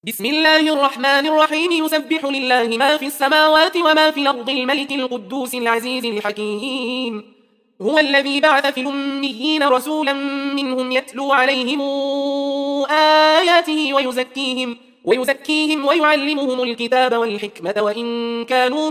بسم الله الرحمن الرحيم يسبح لله ما في السماوات وما في الأرض الملك القدوس العزيز الحكيم هو الذي بعث في الأميين رسولا منهم يتلو عليهم آياته ويزكيهم ويعلمهم الكتاب والحكمة وإن كانوا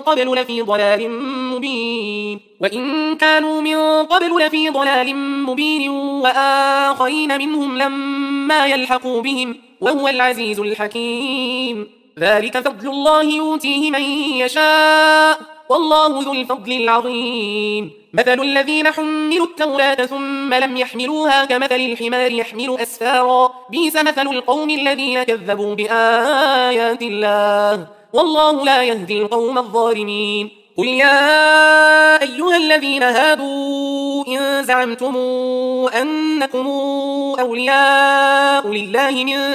من قبل لفي ضلال مبين وآخرين منهم لما يلحقوا بهم وهو العزيز الحكيم ذلك فضل الله يؤتيه من يشاء والله ذو الفضل العظيم مثل الذين حملوا التوراة ثم لم يحملوها كمثل الحمار يحمل أسفارا بئس مثل القوم الذين كذبوا بآيات الله والله لا يهدي القوم الظالمين قل يا أيها الذين هادوا إن زعمتم أنكم أولياء لله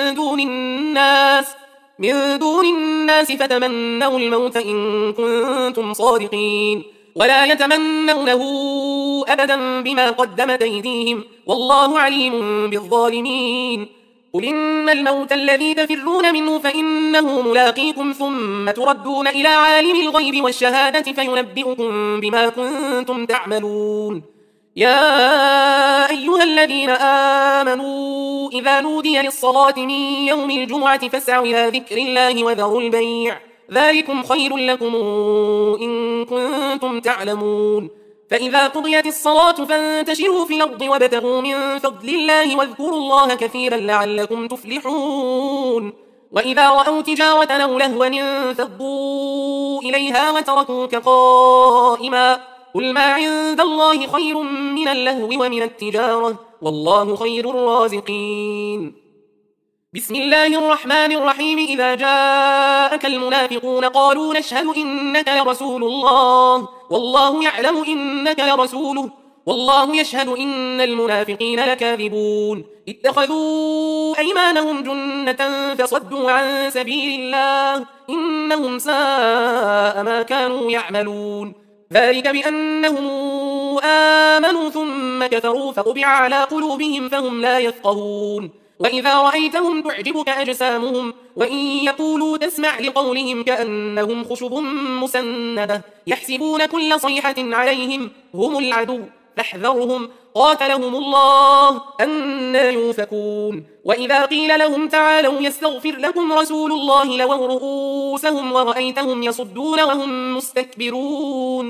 من دون الناس فتمنوا الموت إن كنتم صادقين ولا يتمنونه أبدا بما قدمت أيديهم والله عليم بالظالمين قل إن الموت الذي تفرون منه فإنه ملاقيكم ثم تردون إلى عالم الغيب والشهادة فينبئكم بما كنتم تعملون يا أيها الذين آمنوا إذا نودي للصلاة من يوم الجمعة فاسعوا إلى ذكر الله وذروا البيع ذلكم خير لكم إن كنتم تعلمون فإذا قضيت الصلاة فانتشروا في الأرض وابتغوا من فضل الله واذكروا الله كثيرا لعلكم تفلحون وإذا رأوا تجارة أو لهوا انفضوا إليها وتركوك قائما قل ما عند الله خير من اللهو ومن التجارة والله خير الرازقين بسم الله الرحمن الرحيم إذا جاءك المنافقون قالوا نشهد إنك لرسول الله والله يعلم إنك لرسوله والله يشهد إن المنافقين لكاذبون اتخذوا أيمانهم جنة فصدوا عن سبيل الله إنهم ساء ما كانوا يعملون ذلك بأنهم آمنوا ثم كفروا فطبع على قلوبهم فهم لا يفقهون وإذا رأيتهم تعجبك أجسامهم وإن يقولوا تسمع لقولهم كأنهم خشب مسندة يحسبون كل صيحة عليهم هم العدو فاحذرهم قاتلهم الله أنى يؤفكون وإذا قيل لهم تعالوا يستغفر لكم رسول الله لووا رؤوسهم ورأيتهم يصدون وهم مستكبرون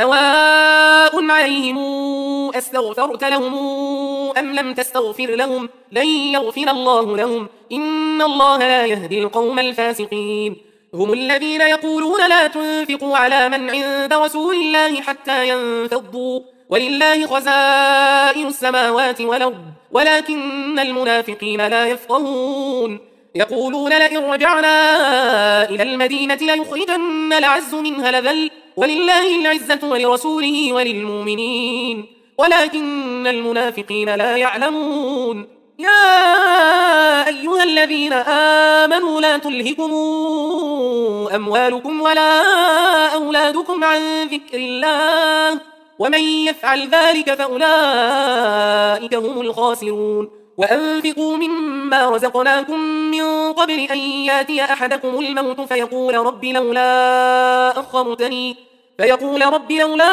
سواء عليهم أستغفرت لهم أم لم تستغفر لهم لن يغفر الله لهم إن الله لا يهدي القوم الفاسقين هم الذين يقولون لا تنفقوا على من عند رسول الله حتى ينفضوا ولله خزائن السماوات والأرض ولكن المنافقين لا يفقهون يقولون لئن رجعنا إلى المدينة ليخرجن الأعز منها الأذل ولله العزة ولرسوله وللمؤمنين ولكن المنافقين لا يعلمون يا أيها الذين آمنوا لا تلهكم أموالكم ولا أولادكم عن ذكر الله ومن يفعل ذلك فأولئك هم الخاسرون وأنفقوا مما رزقناكم من قبل أن ياتي أحدكم الموت فيقول رب لولا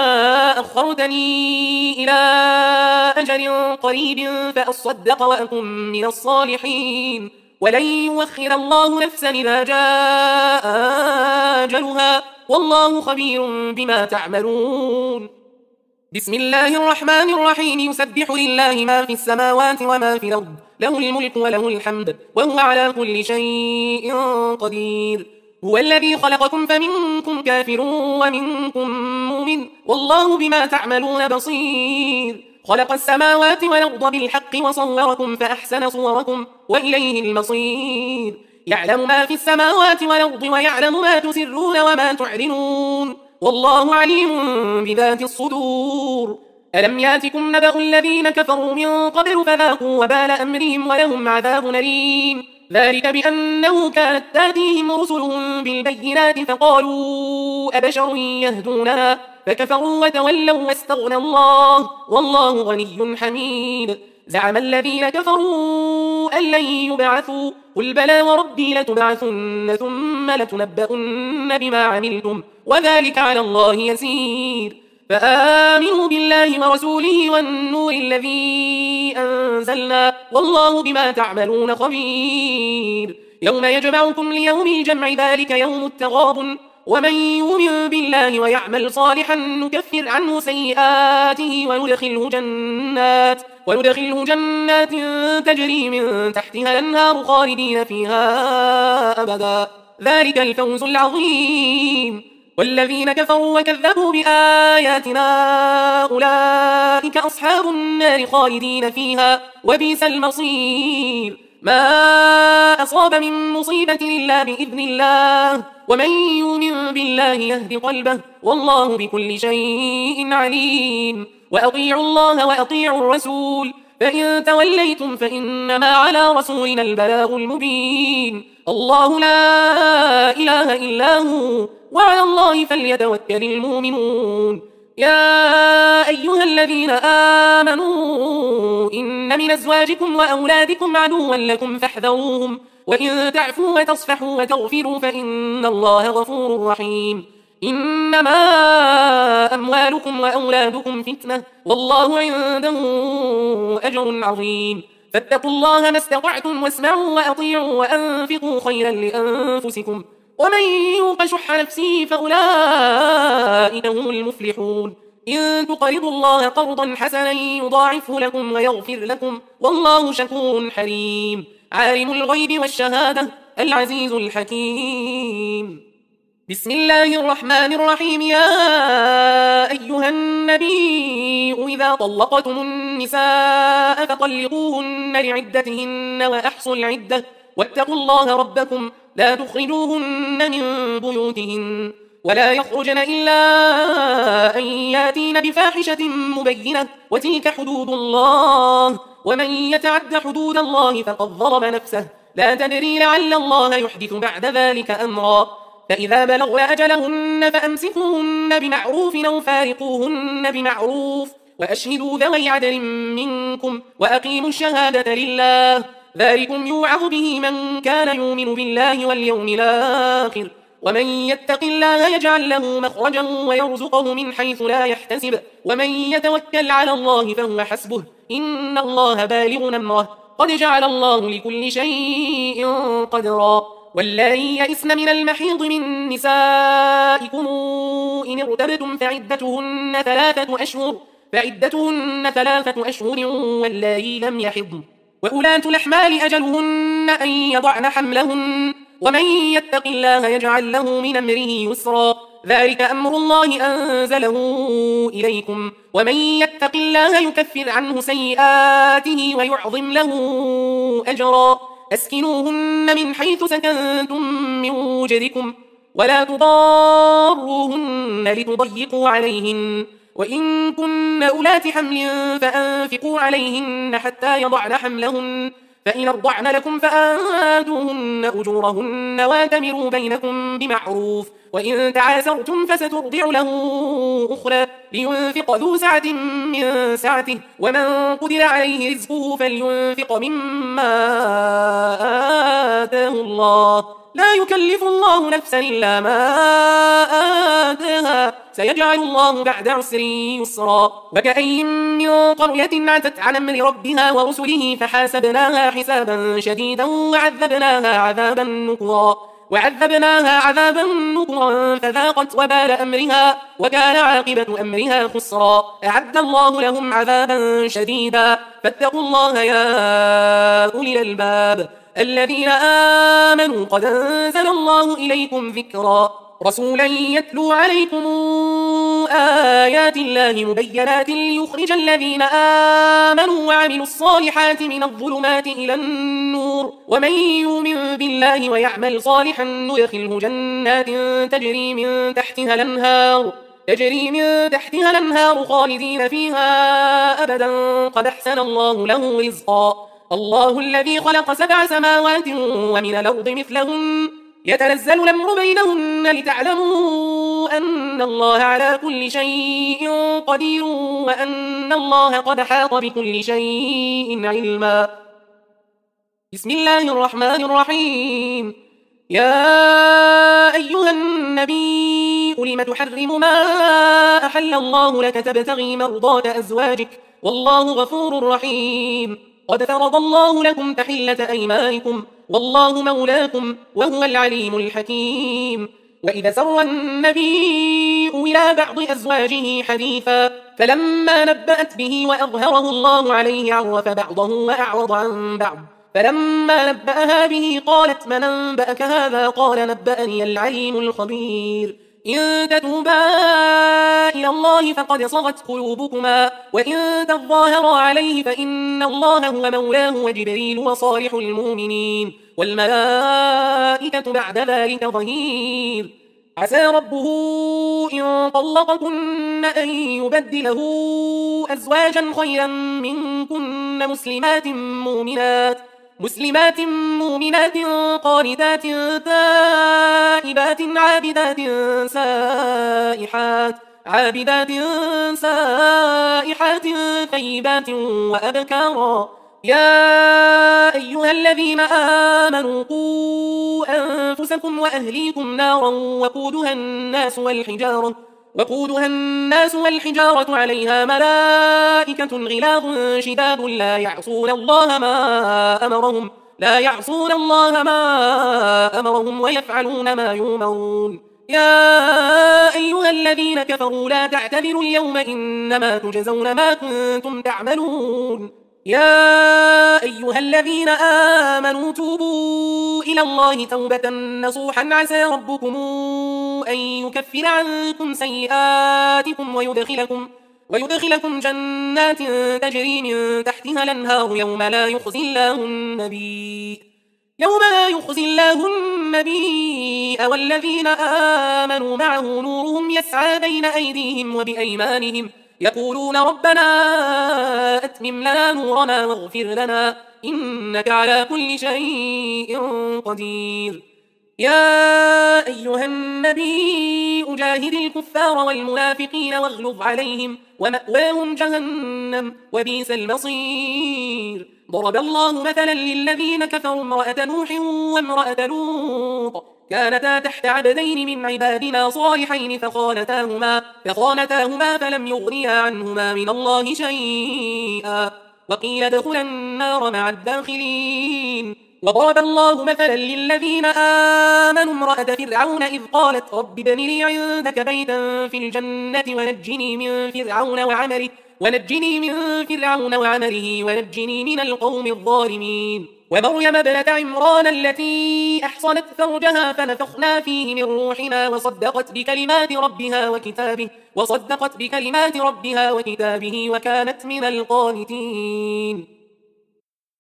أخرتني إلى أجل قريب فأصدق وأكن من الصالحين ولن يؤخر الله نفسا إذا جاء أجلها والله خبير بما تعملون بسم الله الرحمن الرحيم يسبح لله ما في السماوات وما في الأرض له الملك وله الحمد وهو على كل شيء قدير هو الذي خلقكم فمنكم كافر ومنكم مؤمن والله بما تعملون بصير خلق السماوات والأرض بالحق وصوركم فأحسن صوركم وإليه المصير يعلم ما في السماوات والأرض ويعلم ما تسرون وما تعلنون والله عليم بذات الصدور ألم ياتكم نبأ الذين كفروا من قبل فذاقوا وبال أمرهم ولهم عذاب أليم ذلك بأنه كانت تأتيهم رسلهم بالبينات فقالوا أبشر يهدوننا فكفروا وتولوا واستغنى الله والله غني حميد زعم الذين كفروا أن لن يبعثوا قل بلى وربي لتبعثن ثم لتنبؤن بما عملتم وذلك على الله يسير فآمنوا بالله ورسوله والنور الذي أنزلنا والله بما تعملون خبير يوم يجمعكم ليوم الجمع ذلك يوم التغابن ومن يؤمن بالله ويعمل صالحا نكفر عنه سيئاته وندخله جنات تجري من تحتها الأنهار خالدين فيها أبدا ذلك الفوز العظيم والذين كفروا وكذبوا بآياتنا أولئك أصحاب النار خالدين فيها وبئس المصير ما أصاب من مصيبة إلا بإذن الله ومن يؤمن بالله يهد قلبه والله بكل شيء عليم وأطيعوا الله وأطيعوا الرسول فإن توليتم فإنما على رسولنا البلاغ المبين الله لا إله إلا هو وعلى الله فليتوكل المؤمنون يا أيها الذين آمنوا إن من أزواجكم وأولادكم عدوا لكم فاحذروهم وإن تعفوا وتصفحوا وتغفروا فإن الله غفور رحيم إنما أموالكم وأولادكم فتنة والله عنده أجر عظيم فاتقوا الله ما استطعتم واسمعوا وأطيعوا وأنفقوا خيرا لأنفسكم ومن يوق شح نفسه فأولئك هم المفلحون إن تقرضوا الله قرضا حسنا يضاعفه لكم ويغفر لكم والله شكور حليم عالم الغيب والشهادة العزيز الحكيم بسم الله الرحمن الرحيم يا أيها النبي إذا طلقتم النساء فطلقوهن لعدتهن وأحصوا العدة واتقوا الله ربكم لا تخرجوهن من بيوتهن ولا يخرجن إلا أن ياتين بفاحشة مبينة وتلك حدود الله ومن يتعد حدود الله فقد ظلم نفسه لا تدري لعل الله يحدث بعد ذلك أمرا فإذا بلغن أجلهن فأمسكوهن بمعروف أو فارقوهن بمعروف وأشهدوا ذوي عدل منكم وأقيموا الشهادة لله ذلكم يوعظ به من كان يؤمن بالله واليوم الآخر ومن يتق الله يجعل له مخرجا ويرزقه من حيث لا يحتسب ومن يتوكل على الله فهو حسبه إن الله بالغ أمره قد جعل الله لكل شيء قدرا واللائي يئسن من المحيض من نسائكم إن ارتبتم فعدتهن ثلاثة أشهر واللائي لم يحضن وأولاة الأحمال أجلهن أن يضعن حملهن ومن يتق الله يجعل له من أمره يسرا ذلك أمر الله أنزله إليكم ومن يتق الله يكفر عنه سيئاته ويعظم له أجرا أسكنوهن من حيث سكنتم من وجدكم ولا تضاروهن لتضيقوا عليهن وإن كن أولات حمل فأنفقوا عليهن حتى يضعن حملهن فإن أرضعن لكم فآتوهن أجورهن واتمروا بينكم بمعروف وإن تعاسرتم فسترضع له أخرى لينفق ذو سعة من سعته ومن قدر عليه رزقه فلينفق مما آتاه الله لا يكلف الله نفسا إلا ما آتاها سيجعل الله بعد عسر يسرا وكأين من قرية عتت عن أمر ربها ورسله فحاسبناها حسابا شديدا وعذبناها عذابا نكرا فذاقت وبال أمرها وكان عاقبة أمرها خسرا أعد الله لهم عذابا شديدا فاتقوا الله يا أولي الألباب الذين آمنوا قد أنزل الله إليكم ذكرا رسولا يتلو عليكم آيات الله مبينات ليخرج الذين آمنوا وعملوا الصالحات من الظلمات إلى النور ومن يؤمن بالله ويعمل صالحا ندخله جنات تجري من تحتها الأنهار خالدين فيها أبدا قد أحسن الله له رزقا الله الذي خلق 7 سماوات ومن الأرض مثلهن يتنزل الأمر بينهن لتعلموا أن الله على كل شيء قدير وأن الله قد حاط بكل شيء علما. بسم الله الرحمن الرحيم. يا أيها النبي لم تحرم ما أحل الله لك تبتغي مرضات أزواجك والله غفور رحيم. قد فرض الله لكم تحلة أيمانكم والله مولاكم وهو العليم الحكيم. وإذا سر النبي إلى بعض أزواجه حديثا فلما نبأت به وأظهره الله عليه عرف بعضه وأعرض عن بعض فلما نبأها به قالت من أنبأك هذا قال نبأني العليم الخبير. إن تتوبا إلى الله فقد صغت قلوبكما وإن تظاهرا عليه فإن الله هو مولاه وجبريل وصالح المؤمنين والملائكة بعد ذلك ظهير. عسى ربه إن طلقكن أن يبدله أزواجا خيرا منكن مسلمات مؤمنات قانتات تائبات عابدات سائحات ثيبات وأبكارا. يا أيها الذين آمنوا قوا أنفسكم وأهليكم نارا وقودها الناس والحجارة عليها ملائكة غلاظ شداد لا يعصون الله ما أمرهم ويفعلون ما يؤمرون. يا أيها الذين كفروا لا تعتذروا اليوم إنما تجزون ما كنتم تعملون. يا أيها الذين آمنوا توبوا إلى الله توبة نصوحا عسى ربكم أن يكفر عنكم سيئاتكم ويدخلكم جنات تجري من تحتها الأنهار يوم لا يخزي الله النبي والذين آمنوا معه نورهم يسعى بين أيديهم وبأيمانهم يقولون ربنا أتمم لنا نورنا واغفر لنا إنك على كل شيء قدير. يا أيها النبي جاهد الكفار والمنافقين واغلظ عليهم ومأواهم جهنم وبئس المصير. ضرب الله مثلا للذين كفروا امرأة نوح وامرأة لوط كانتا تحت عبدين من عبادنا صالحين فخانتاهما فلم يغنيا عنهما من الله شيئا وقيل ادخلا النار مع الداخلين. وضرب الله مثلا للذين آمنوا امرأة فرعون إذ قالت رب ابن لي عندك بيتا في الجنة ونجني من فرعون وعمله ونجني من القوم الظالمين. ومريم ابنة عمران التي أحصنت فرجها فنفخنا فيه من روحنا وصدقت بكلمات ربها وكتابه وكانت من القانتين.